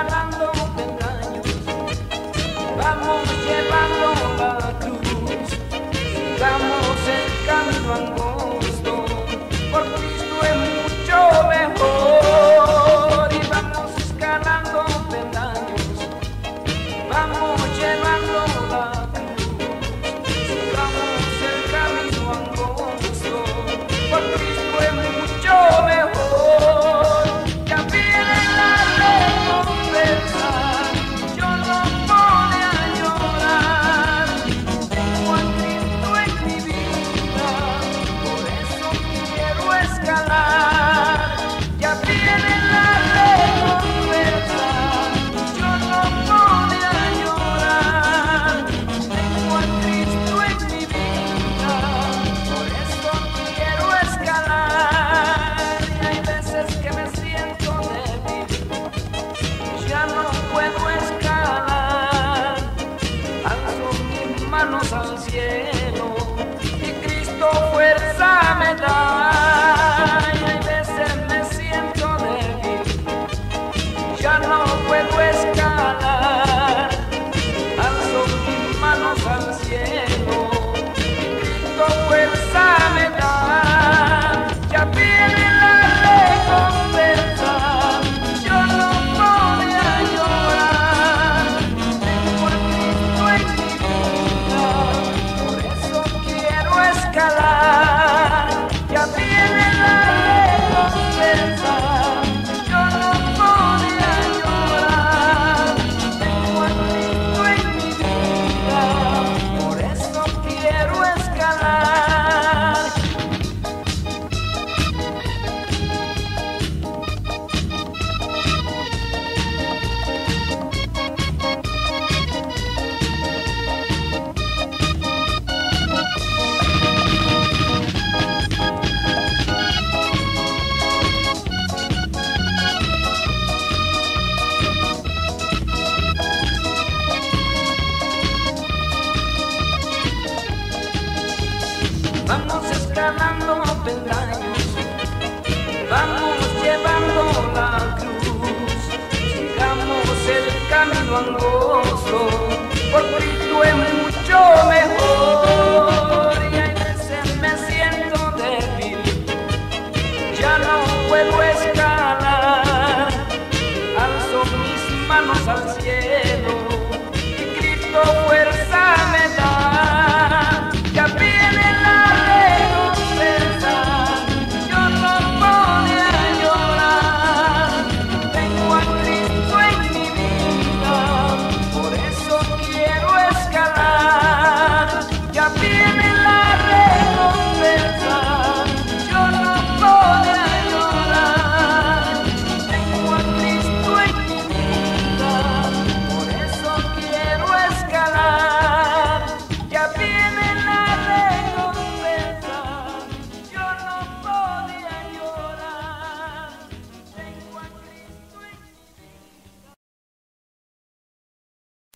escalando peldaños, vamos llevando la cruz, sigamos el camino angosto, por Cristo es mucho mejor. Y vamos escalando peldaños, vamos llevando la cruz, sigamos el camino angosto, por Cristo es mucho mejor. Ya viene la recompensa, yo no pone a llorar. Tengo a Cristo en mi vida, por eso quiero escalar. Y hay veces que me siento débil, ya no puedo escalar. Alzo mis manos al cielo y Cristo fuerza me da. Ya no puedo escalar, alzo mis manos al cielo, y Cristo fuerza me da. Ya viene la recompensa, yo no voy a llorar. Tengo a Cristo en mi vida, por eso quiero escalar. Ya viene la recompensa. Vamos escalando peldaños, vamos llevando la cruz, sigamos el camino angosto, por